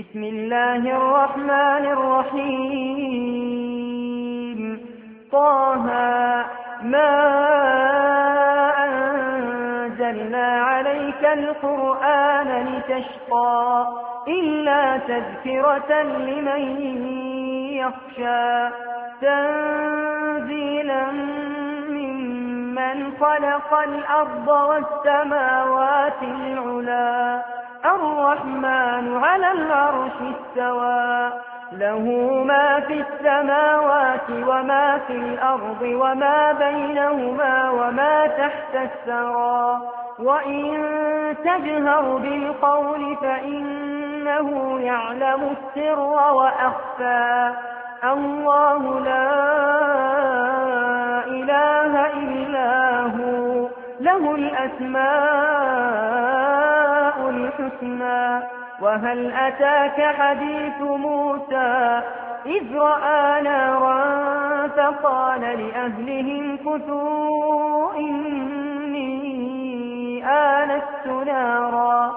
بسم الله الرحمن الرحيم طه ما أنزلنا عليك القرآن لتشقى إلا تذكرة لمن يخشى تنزيلا ممن خلق الأرض والسماوات العلا الرحمن على العرش استوى له ما في السماوات وما في الأرض وما بينهما وما تحت الثرى وإن تجهر بالقول فإنه يعلم السر وأخفى الله لا إله إلا هو له الأسماء الحسنى وهل أتاك حديث موسى إذ رأى نارا فقال لأهلهم كثوا إني آنست نارا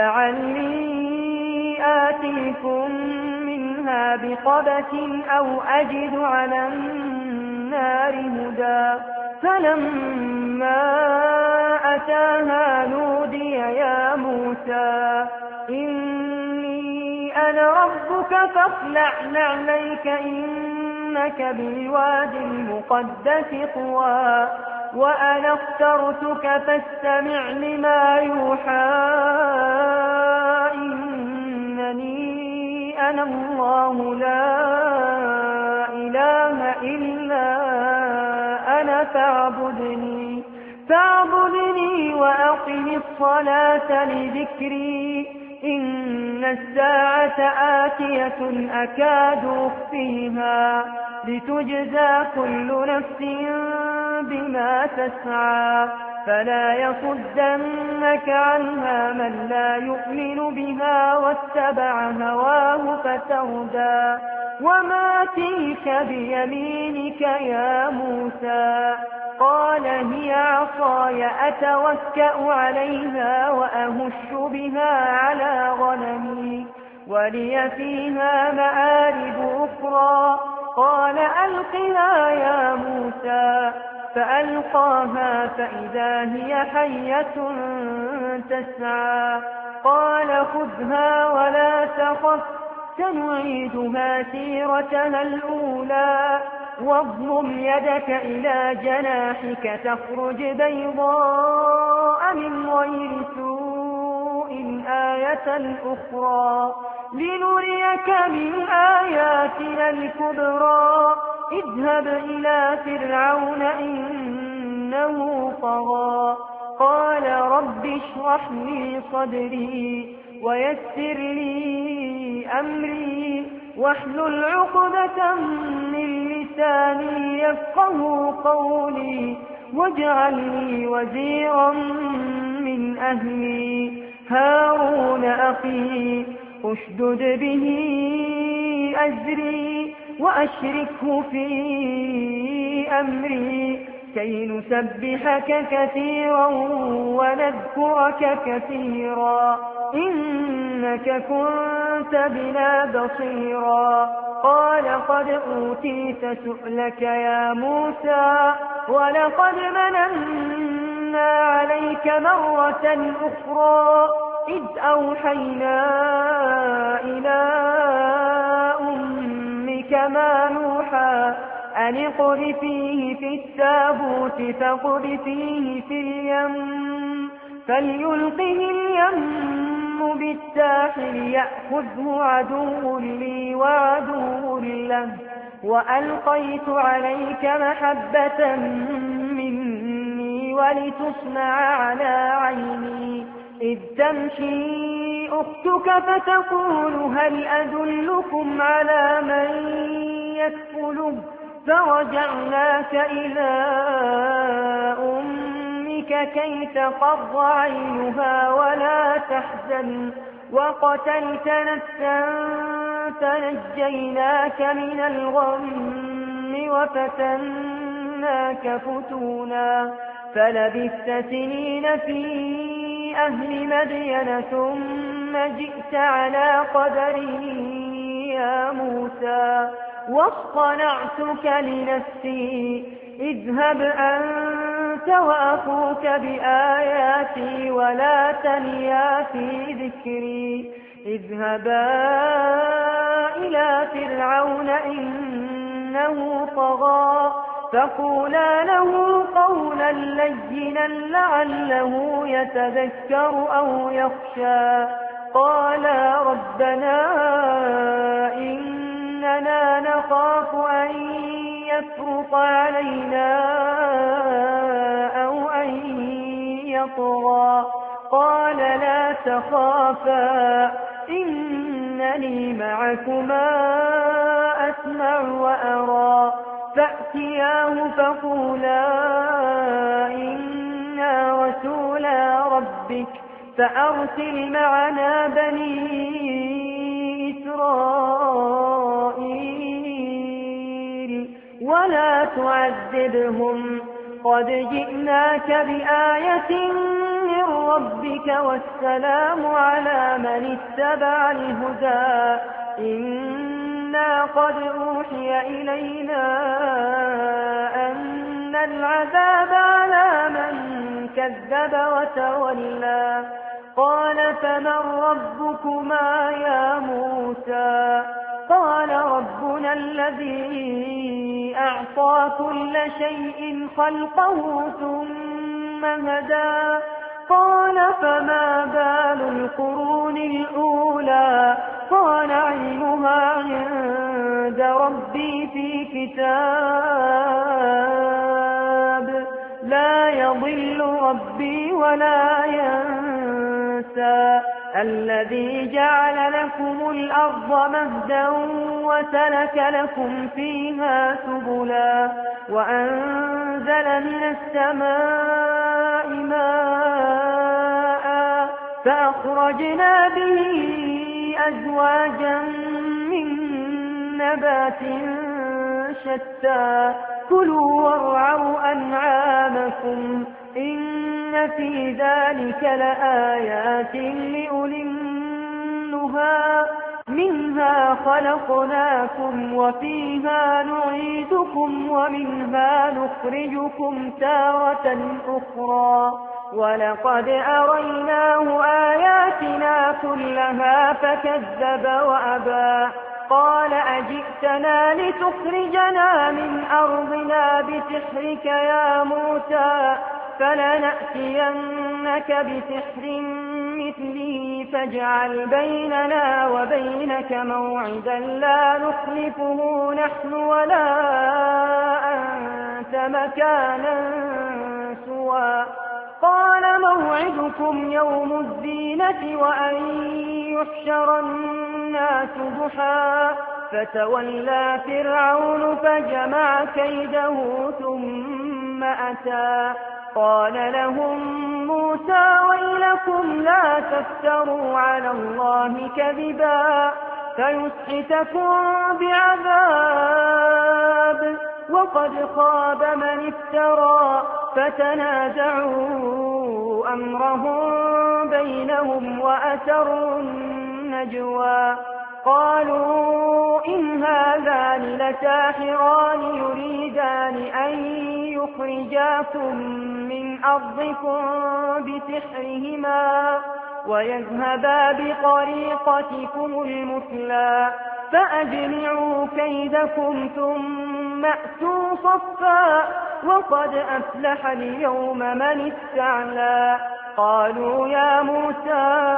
لعلي آتيكم منها بقبس أو أجد على النار هدى فلما أتاها نودي يا موسى إني أنا ربك فاخلع نعليك إنك بالوادي المقدس طوى وأنا اخترتك فاستمع لما يوحى إنني أنا الله لا إله إلا أنا فاعبدني وأقم الصلاة لذكري إن الساعة آتية أكاد أخفيها لتجزى كل نفس بما تسعى فلا يصدنك عنها من لا يؤمن بها واتبع هواه فتردى وما تلك بيمينك يا موسى قال هي عصاي أتوكأ عليها وأهش بها على غنمي ولي فيها مآرب أخرى قال ألقها يا موسى فألقاها فإذا هي حية تسعى قال خذها ولا تخف سنعيدها سيرتها الأولى واضمم يدك إلى جناحك تخرج بيضاء من غير سوء آية أخرى لنريك من آياتنا الكبرى اذهب إلى فرعون إنه طغى قال رب اشرح لي صدري ويسر لي أمري واحلل عقدة من لساني يفقه قولي واجعل لي وزيرا من أهلي هارون أخي اشدد به أزري وأشركه في أمري كي نسبحك كثيرا ونذكرك كثيرا إنك كنت بنا بصيرا قال قد أوتيت سؤلك يا موسى ولقد مننا عليك مرة أخرى إذ أوحينا إلى أمك ما نوحى أن اقذفيه في التابوت فاقذفيه في اليم فليلقه اليم بالساحل يأخذه عدو لي وعدو له وألقيت عليك محبة مني ولتصنع على عيني إذ تمشي أختك فتقول هل أدلكم على من يكفله فرجعناك إلى أمك كي تقر عينها ولا تحزن وقتلت نفسا فنجيناك من الغم وفتناك فتونا فلبثت سنين في أهل مدين ثم جئت على قدري يا موسى واصطنعتك لنفسي اذهب أنت وأخوك بآياتي ولا تنيا في ذكري اذهبا إلى فرعون إنه طغى فقولا له قولا لينا لعله يتذكر أو يخشى قالا ربنا إننا نخاف أن يفرط علينا أو أن يطغى قال لا تخافا إنني معكما أسمع وأرى فأتياه فقولا إنا رسولا ربك فأرسل معنا بني إسرائيل ولا تعذبهم قد جئناك بآية من ربك والسلام على من اتبع الهدى إنا قد أوحي إلينا أن العذاب على من كذب وتولى قال فمن ربكما يا موسى قال ربنا الذي أعطى كل شيء خلقه ثم هدى قال فما بال القرون الأولى قال علمها عند ربي في كتاب لا يضل ربي ولا ينسى الذي جعل لكم الأرض مهدا وسلك لكم فيها سبلا وأنزل من السماء ماء فأخرجنا به أزواجا من نبات شتى كلوا وارعوا أنعامكم إن في ذلك لآيات لأولي النهى منها خلقناكم وفيها نعيدكم ومنها نخرجكم تارة أخرى ولقد أريناه آياتنا كلها فكذب وأبى قال أجئتنا لتخرجنا من أرضنا بسحرك يا موسى فلنأتينك بسحر مثله فاجعل بيننا وبينك موعدا لا نخلفه نحن ولا أنت مكانا سوى قال موعدكم يوم الزينة وأن يحشر الناس ضحى فتولى فرعون فجمع كيده ثم أتى قال لهم موسى ويلكم لا تفتروا على الله كذبا فيسحتكم بعذاب وقد خاب من افترى فتنازعوا أمرهم بينهم وأسروا النجوى قالوا إن هذان لساحران يريدان أن يخرجاكم من أرضكم بسحرهما ويذهبا بطريقتكم المثلى فأجمعوا كيدكم ثم أتوا صفا وقد أفلح اليوم من استعلى قالوا يا موسى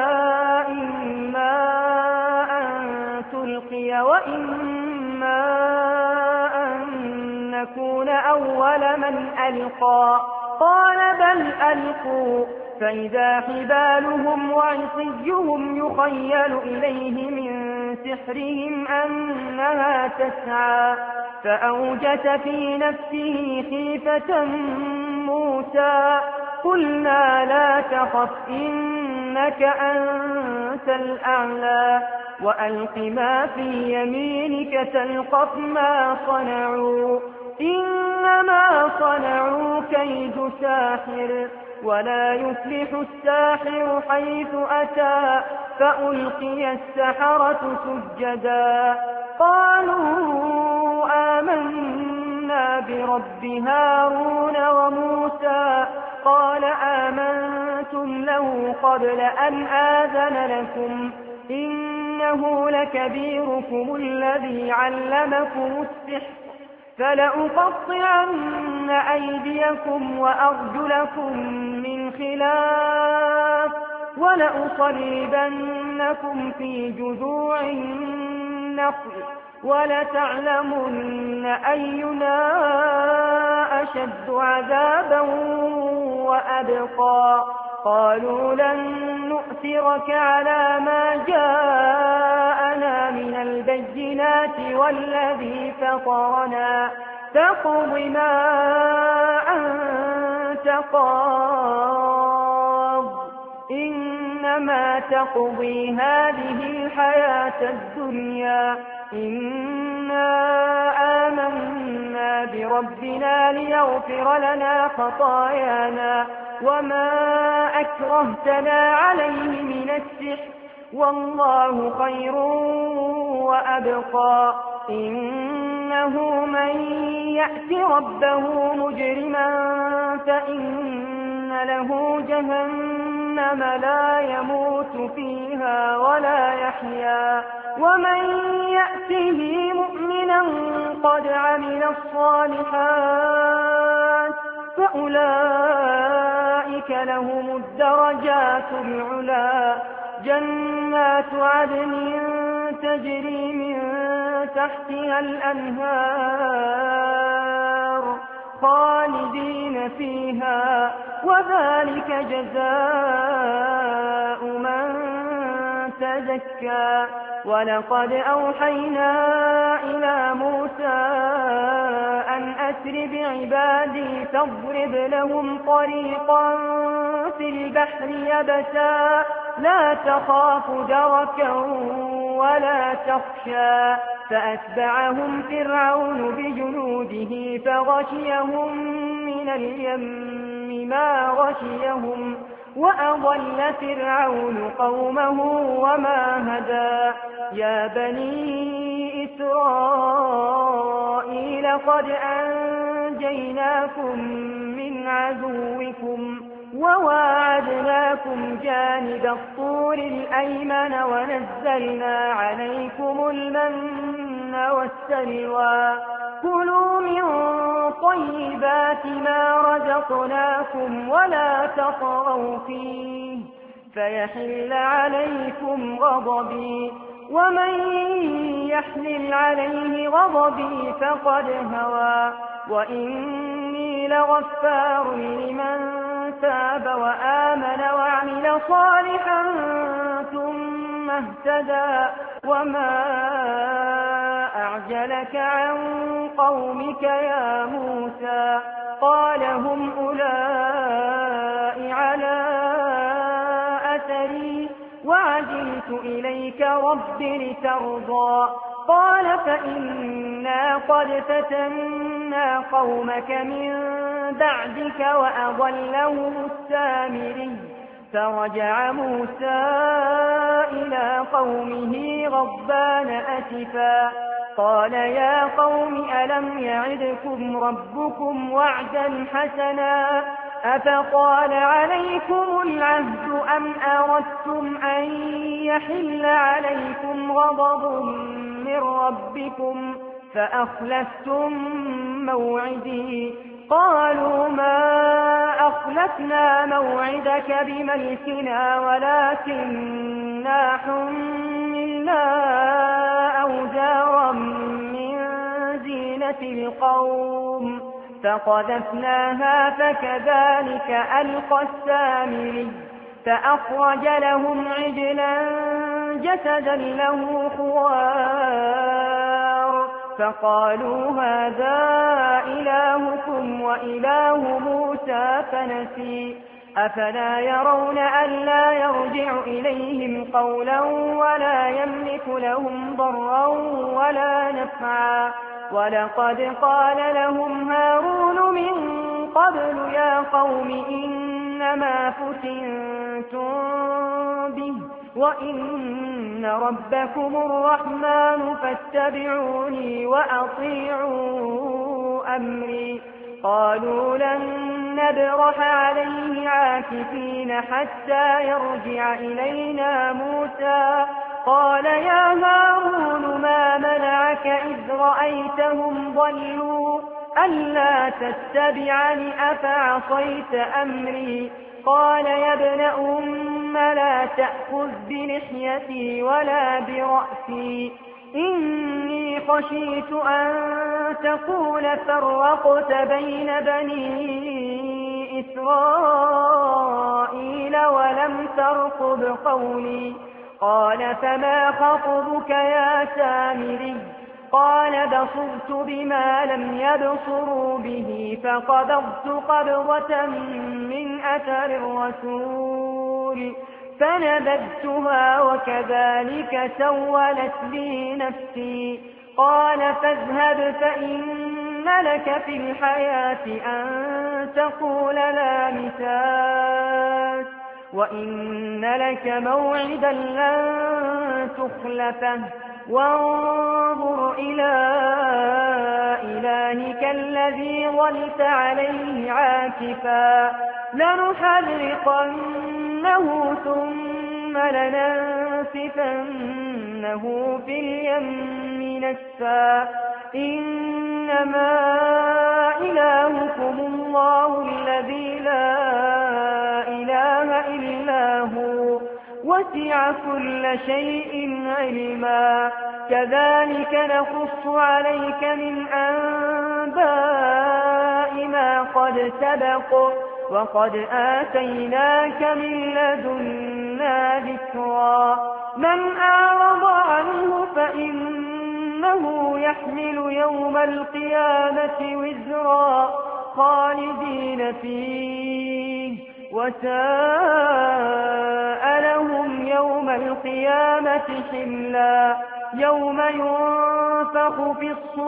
إما أن تلقي وإما أن نكون أول من ألقى قال بل ألقوا فإذا حبالهم وعصيهم يخيل إليه من سحرهم أنها تسعى فأوجس في نفسه خيفة موسى قلنا لا تخف إنك أنت الأعلى وألق ما في يمينك تلقف ما صنعوا إنما صنعوا كيد ساحر ولا يفلح الساحر حيث أتى فألقي السحرة سجدا قالوا آمنا برب هارون وموسى قال آمنتم له قبل أن آذن لكم إنه لكبيركم الذي علمكم السحر فلأقطعن أيديكم وأرجلكم من خلاف ولأصلبنكم في جذوع النخل ولتعلمن أينا أشد عذابا وأبقى قالوا لن نؤثرك على ما جاءنا من البينات والذي فطرنا فاقض ما أنت قاض إنما تقضي هذه الحياة الدنيا إنا آمنا بربنا ليغفر لنا خطايانا وما أكرهتنا عليه من السحر والله خير وأبقى إنه من يأت ربه مجرما فإن له جهنم لا يموت فيها ولا يحيا ومن يأته مؤمنا قد عمل الصالحات فأولئك لهم الدرجات العلى جنات عدن تجري من تحتها الأنهار خالدين فيها وذلك جزاء من تزكى ولقد أوحينا إلى موسى أن أسر بعبادي فاضرب لهم طريقا في البحر يبسا لا تخاف دركا ولا تخشى فأتبعهم فرعون بجنوده فغشيهم من اليم ما غشيهم وأضل فرعون قومه وما هدى يا بني إسرائيل قد أنجيناكم من عدوكم وواعدناكم جانب الطور الأيمن ونزلنا عليكم المن والسلوى كلوا من طيبات ما رزقناكم ولا تطغوا فيه فيحل عليكم غضبي ومن يحلل عليه غضبي فقد هوى وإني لغفار لمن تاب وآمن وعمل صالحا ثم اهتدى وما أعجلك عن قومك يا موسى قال هم أولئك على أثري وعجلت إليك رب لترضى قال فإنا قد فتنا قومك من بعدك وأضلهم السامري فرجع موسى إلى قومه غضبان أسفا قال يا قوم ألم يعدكم ربكم وعدا حسنا أفطال عليكم العهد أم أردتم أن يحل عليكم غضب من ربكم فأخلفتم موعدي قالوا ما أخلفنا موعدك بملكنا ولكننا حملنا أوزارا من زينة القوم فقذفناها فكذلك ألقى السامري فأخرج لهم عجلا جسدا له خوار فقالوا هذا إلهكم وإله موسى فنسي أفلا يرون ألا يرجع إليهم قولا ولا يملك لهم ضرا ولا نفعا ولقد قال لهم هارون من قبل يا قوم إنما فتنتم به وإن ربكم الرحمن فاتبعوني وأطيعوا أمري. قالوا لن نبرح عليه عاكفين حتى يرجع إلينا موسى. قال يا هارون ما منعك إذ رأيتهم ضلوا ألا تتبعني أفعصيت أمري. قال يا ابن أم لا تأخذ بلحيتي ولا برأسي إني خشيت أن تقول فرقت بين بني إسرائيل ولم ترقب قولي. قال فما خطبك يا سامري؟ قال بصرت بما لم يبصروا به فقبضت قبضة من أثر الرسول فنبذتها وكذلك سولت لي نفسي. قال فاذهب فإن لك في الحياة أن تقول لا مساس وإن لك موعدا لن تخلفه وانظر إلى إلهك الذي ظلت عليه عاكفا لنحرقنه ثم لننسفنه في اليم نسفا. إنما إلهكم الله الذي لا إله إلا هو وسع كل شيء علما. كذلك نقص عليك من أنباء ما قد سبق وقد آتيناك من لدنا ذكرا. من أعرض عنه فإنه يحمل يوم القيامة وزرا خالدين فيه وساء لهم يوم القيامة حملا. يوم ينفخ في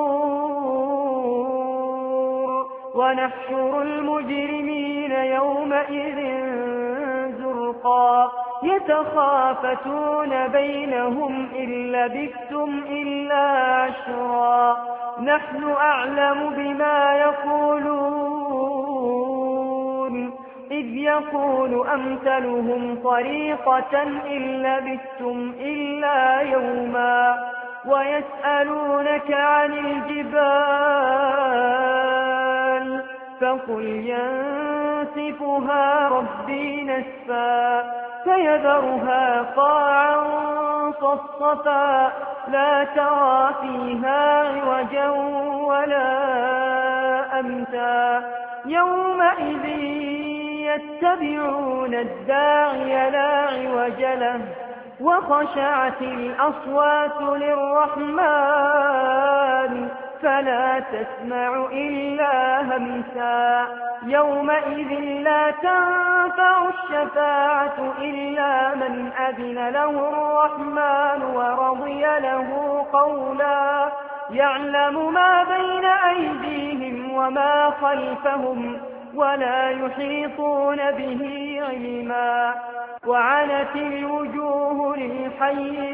الصور ونحشر المجرمين يومئذ زرقا. يتخافتون بينهم إن لبثتم إلا عشرا. نحن أعلم بما يقولون إذ يقول أمثلهم طريقة إن لبثتم إلا يوما. ويسألونك عن الجبال فقل ينسفها ربي نسفا فيذرها قاعا صفصفا لا ترى فيها عوجا ولا أمتا. يومئذ يتبعون الداعي لا عوج له وخشعت الأصوات للرحمن فلا تسمع إلا همسا. يومئذ لا تنفع الشفاعة إلا من أذن له الرحمن ورضي له قولا. يعلم ما بين أيديهم وما خلفهم ولا يحيطون به علما. وعنت الوجوه للحي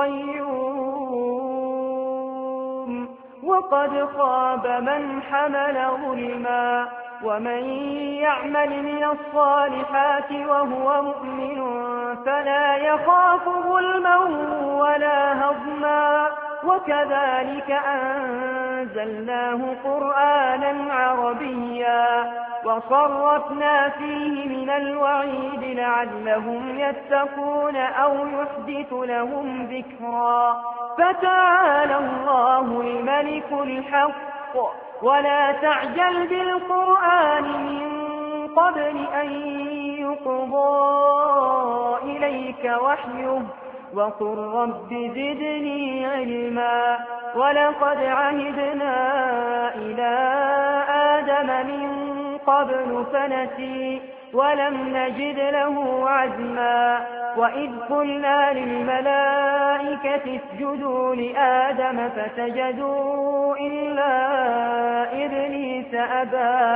القيوم وقد خاب من حمل ظلما. ومن يعمل من الصالحات وهو مؤمن فلا يخاف ظلما ولا هضما. وكذلك أنزلناه قرآنا عربيا وصرفنا فيه من الوعيد لعلهم يتقون أو يحدث لهم ذكرا. فتعالى الله الملك الحق ولا تعجل بالقرآن من قبل أن يقضى إليك وحيه وقل رب زدني علما. ولقد عهدنا إلى آدم من قبل فنسي ولم نجد له عزما. وإذ قلنا للملائكة اسجدوا لآدم فسجدوا إلا إبليس أبى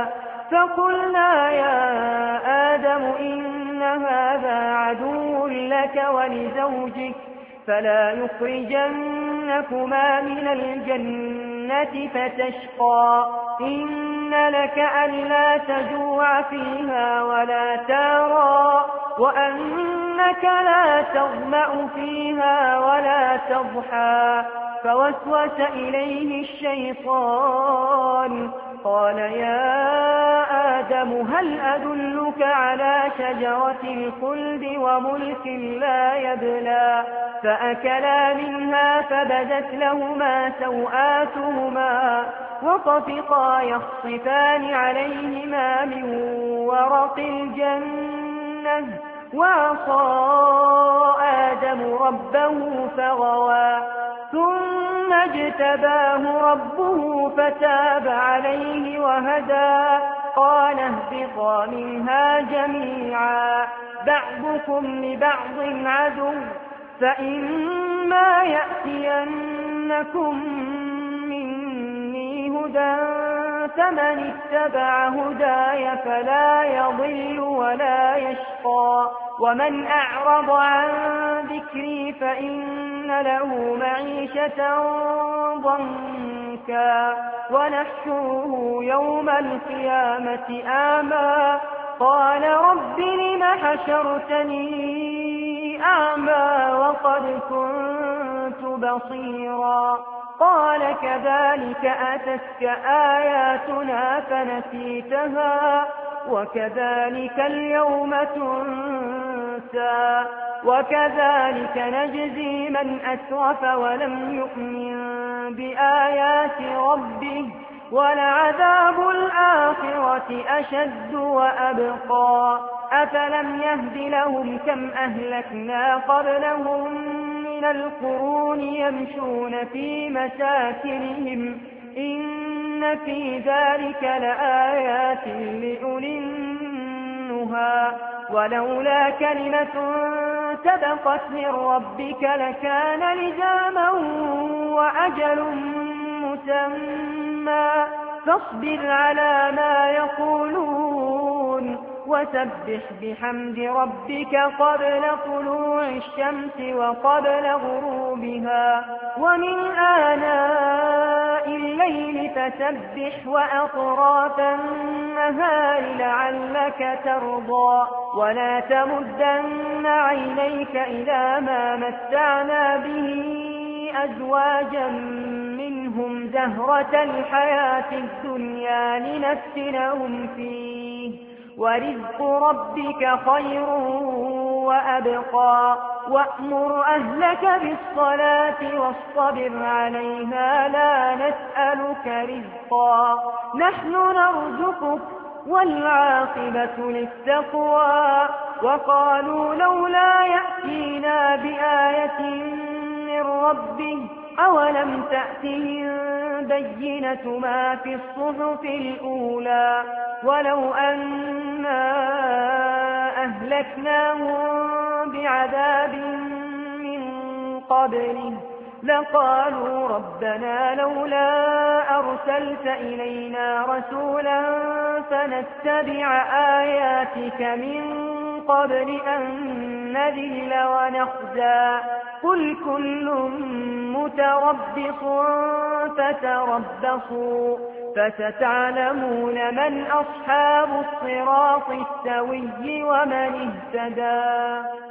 فقلنا يا آدم إن هذا عدو لك ولزوجك فلا يخرجنكما من الجنة فتشقى إن لك ألا تجوع فيها ولا تارى وأنك لا تظمأ فيها ولا تضحى فوسوس إليه الشيطان قال يا آدم هل أدلك على شجرة الخلد وملك لا يبلى فأكلا منها فبدت لهما سوآتهما وطفقا يخصفان عليهما من ورق الجنة وعصى آدم ربه فغوى ثم اجتباه ربه فتاب عليه وهدى قال اهبطا منها جميعا بعضكم لبعض عدو فإما يأتينكم مني هدى فمن اتبع هداي فلا يضل ولا يشقى ومن أعرض عن ذكري فإن له معيشة ضنكا ونحشره يوم القيامة أعمى قال رب لم حشرتني أعمى وقد كنت بصيرا قال كذلك أتتك آياتنا فنسيتها وكذلك اليوم تنسى وكذلك نجزي من أسرف ولم يؤمن بآيات ربه ولعذاب الآخرة أشد وأبقى أفلم يهد لهم كم أهلكنا قبلهم من القرون يمشون في مساكنهم إن في ذلك لآيات لأولي النهى ولولا كلمة سبقت من ربك لكان لزاما وأجل مسمى فاصبر على ما يقولون وسبح بحمد ربك قبل طلوع الشمس وقبل غروبها ومن آناء الليل فسبح وأطراف النهار لعلك ترضى ولا تمدن عينيك إلى ما متعنا به أزواجا منهم زهرة الحياة الدنيا لنفتنهم فيه ورزق ربك خير وأبقى وأمر أهلك بالصلاة واصطبر عليها لا نسألك رزقا نحن نرزقك والعاقبة للتقوى وقالوا لولا يأتينا بآية من ربه أولم تأتهم بينة ما في الصحف الأولى ولو أنا أهلكناهم بعذاب من قبله لقالوا ربنا لولا أرسلت إلينا رسولا فنتبع آياتك من قبل أن نذل ونخزى قل كل متربص فتربصوا فستعلمون من أصحاب الصراط السوي ومن اهتدى